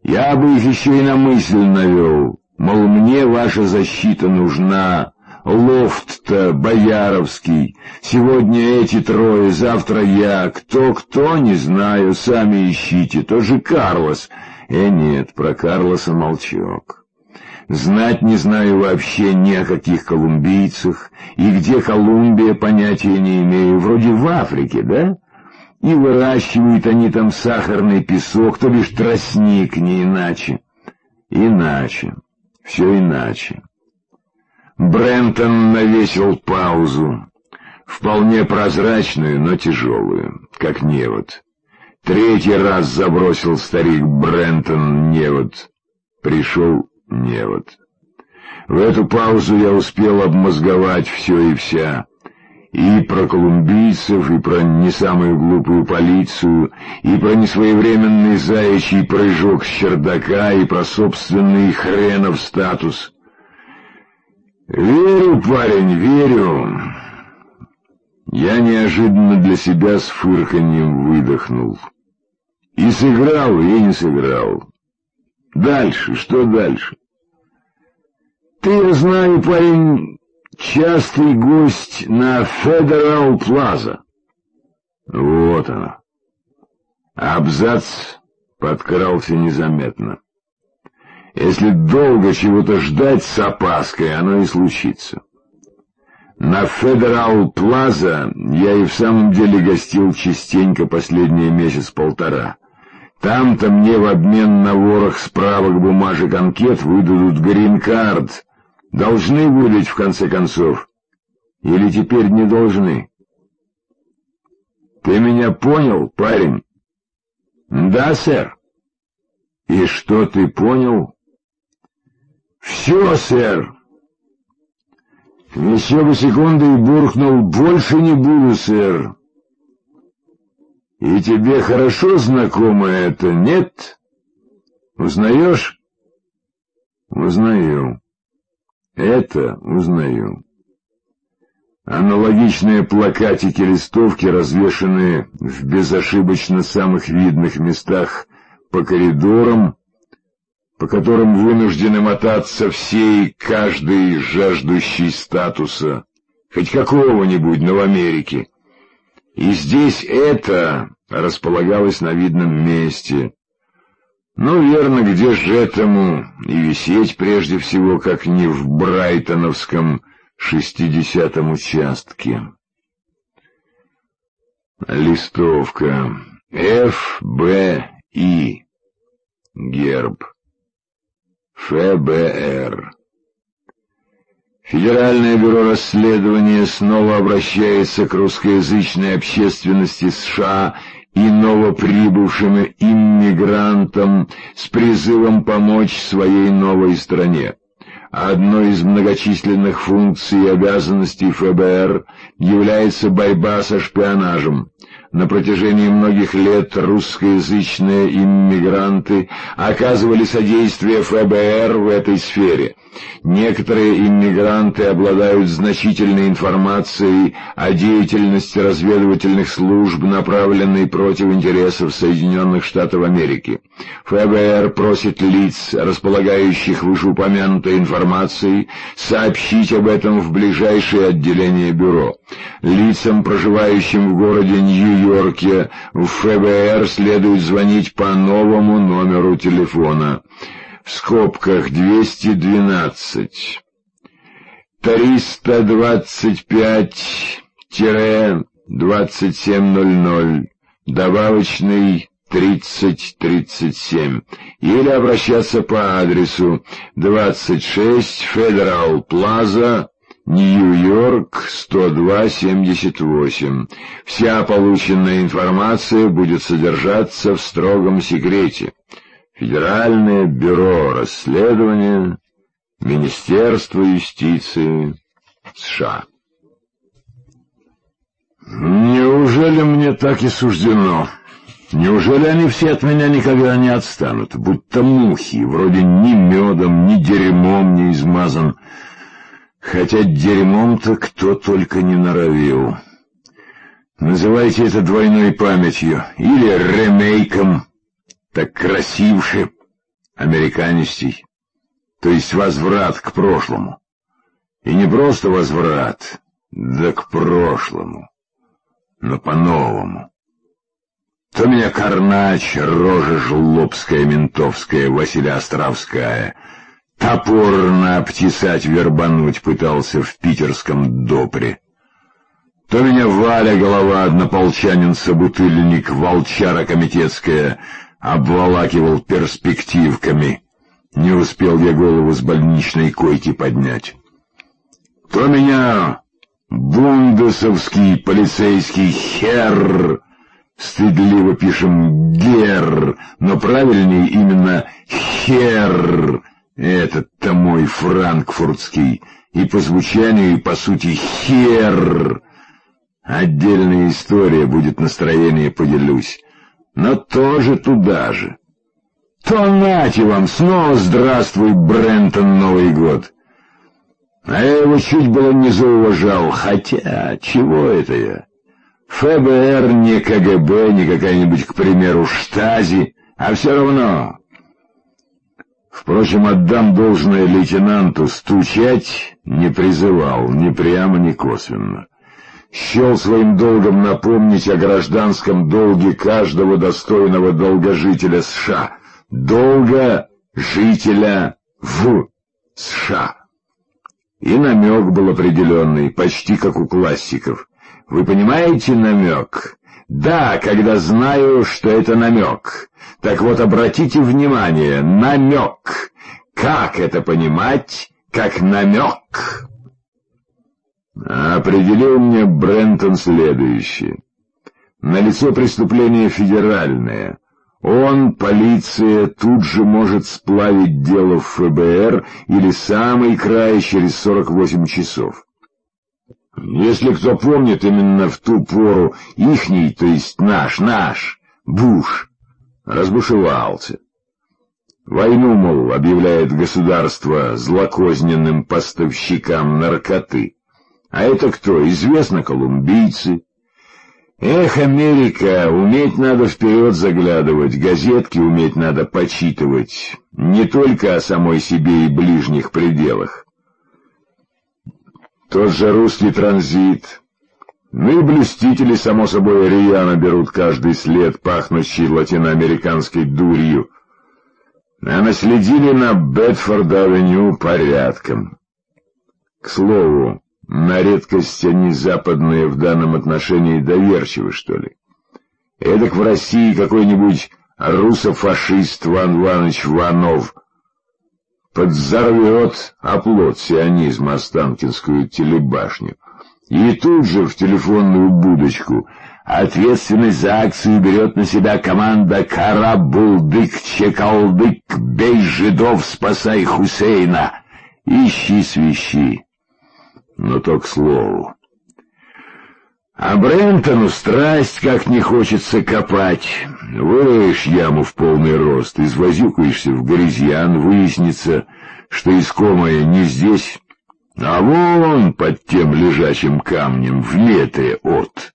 Я бы их еще и на мысль навел, мол, мне ваша защита нужна, лофт-то бояровский, сегодня эти трое, завтра я, кто, не знаю, сами ищите, тот же Карлос. Нет, про Карлоса молчок. Знать не знаю вообще ни о каких колумбийцах, и где Колумбия, понятия не имею, вроде в Африке, да? И выращивают они там сахарный песок, то бишь тростник, не иначе. Иначе. Все иначе. Брентон навесил паузу. Вполне прозрачную, но тяжелую, как невод. Третий раз забросил старик Брентон невод. Пришел невод. В эту паузу я успел обмозговать все и вся. И про колумбийцев, и про не самую глупую полицию, и про несвоевременный заячий прыжок с чердака, и про собственный хренов статус. Верю, парень, верю. Я неожиданно для себя с фырканьем выдохнул. И сыграл, и не сыграл. Дальше, что дальше? Ты, я знаю, парень, частый гость на Федерал Плаза. Вот оно. Абзац подкрался незаметно. Если долго чего-то ждать с опаской, оно и случится. На Федерал Плаза я и в самом деле гостил частенько последние месяц-полтора. Там-то мне в обмен на ворох справок, бумажек, анкет выдадут грин-карт. Должны выдать, в конце концов. Или теперь не должны? Ты меня понял, парень? Да, сэр. И что ты понял? Все, сэр. Еще бы секунды и буркнул: больше не буду, сэр. И тебе хорошо знакомо это, нет? Узнаешь? Узнаю. Это узнаю. Аналогичные плакатики-листовки, развешанные в безошибочно самых видных местах по коридорам, по которым вынуждены мотаться все и каждый жаждущий статуса, хоть какого-нибудь, но в Америке. И здесь это располагалось на видном месте. Ну, верно, где же этому и висеть прежде всего, как не в брайтоновском 60-м участке. Листовка. ФБИ. Герб. ФБР. Федеральное бюро расследования снова обращается к русскоязычной общественности США и новоприбывшим иммигрантам с призывом помочь своей новой стране. Одной из многочисленных функций и обязанностей ФБР является борьба со шпионажем. На протяжении многих лет русскоязычные иммигранты оказывали содействие ФБР в этой сфере. Некоторые иммигранты обладают значительной информацией о деятельности разведывательных служб, направленной против интересов Соединенных Штатов Америки. ФБР просит лиц, располагающих вышеупомянутой информацией, сообщить об этом в ближайшее отделение бюро. Лицам, проживающим в городе Нью-Йорке, в ФБР следует звонить по новому номеру телефона. В скобках 212 325-2700, добавочный 3037, или обращаться по адресу 26 Федерал Плаза, Нью-Йорк, 102-78. Вся полученная информация будет содержаться в строгом секрете. Федеральное бюро расследования, Министерство юстиции США. Неужели мне так и суждено? Неужели они все от меня никогда не отстанут, будто мухи, вроде ни медом, ни дерьмом не измазан, хотя дерьмом-то кто только не норовил. Называйте это двойной памятью или ремейком, так красивше. американистей, то есть возврат к прошлому. И не просто возврат, да к прошлому, но по-новому. То меня Карнач, рожа жлобская, ментовская, Василия Островская, топорно обтесать, вербануть пытался в питерском допре. То меня Валя, голова, однополчанин-собутыльник, волчара комитетская, обволакивал перспективками. Не успел я голову с больничной койки поднять. То меня бундесовский полицейский хер, стыдливо пишем гер, но правильнее именно хер, этот-то мой франкфуртский, и по звучанию, и по сути хер. Отдельная история, будет настроение, поделюсь, но тоже туда же. То нате вам, снова здравствуй, Брентон, Новый год. А я его чуть было не зауважал, хотя, чего это я? ФБР, не КГБ, не какая-нибудь, к примеру, Штази, а все равно. Впрочем, отдам должное лейтенанту, стучать не призывал, ни прямо, ни косвенно. Счел своим долгом напомнить о гражданском долге каждого достойного долгожителя США. Долгожителя в США. И намек был определенный, почти как у классиков. Вы понимаете намек? Да, когда знаю, что это намек. Так вот, обратите внимание, намек. Как это понимать, как намек? Определил мне Брентон следующее. Налицо преступление федеральное. Он, полиция, тут же может сплавить дело в ФБР или самый край через 48 часов. Если кто помнит, именно в ту пору ихний, то есть наш, Буш, разбушевался. Войну, мол, объявляет государство злокозненным поставщикам наркоты. А это кто? Известно, колумбийцы. Эх, Америка, уметь надо вперед заглядывать, газетки уметь надо почитывать, не только о самой себе и ближних пределах. Тот же русский транзит. Ну и блюстители, само собой, рьяно берут каждый след, пахнущий латиноамериканской дурью. А наследили на Бетфорд-авеню порядком. К слову, на редкость они западные в данном отношении доверчивы, что ли. Эдак в России какой-нибудь русофашист Ван Иванович Ванов подзорвет оплот сионизма Останкинскую телебашню. И тут же в телефонную будочку: ответственность за акцию берет на себя команда Карабулдык-Чекалдык, бей жидов, спасай Хусейна, ищи свищи. Но то к слову. А Брентону страсть как не хочется копать. Выроешь яму в полный рост, извозюкаешься в грязьян, выяснится, что искомое не здесь, а вон под тем лежачим камнем в метре от.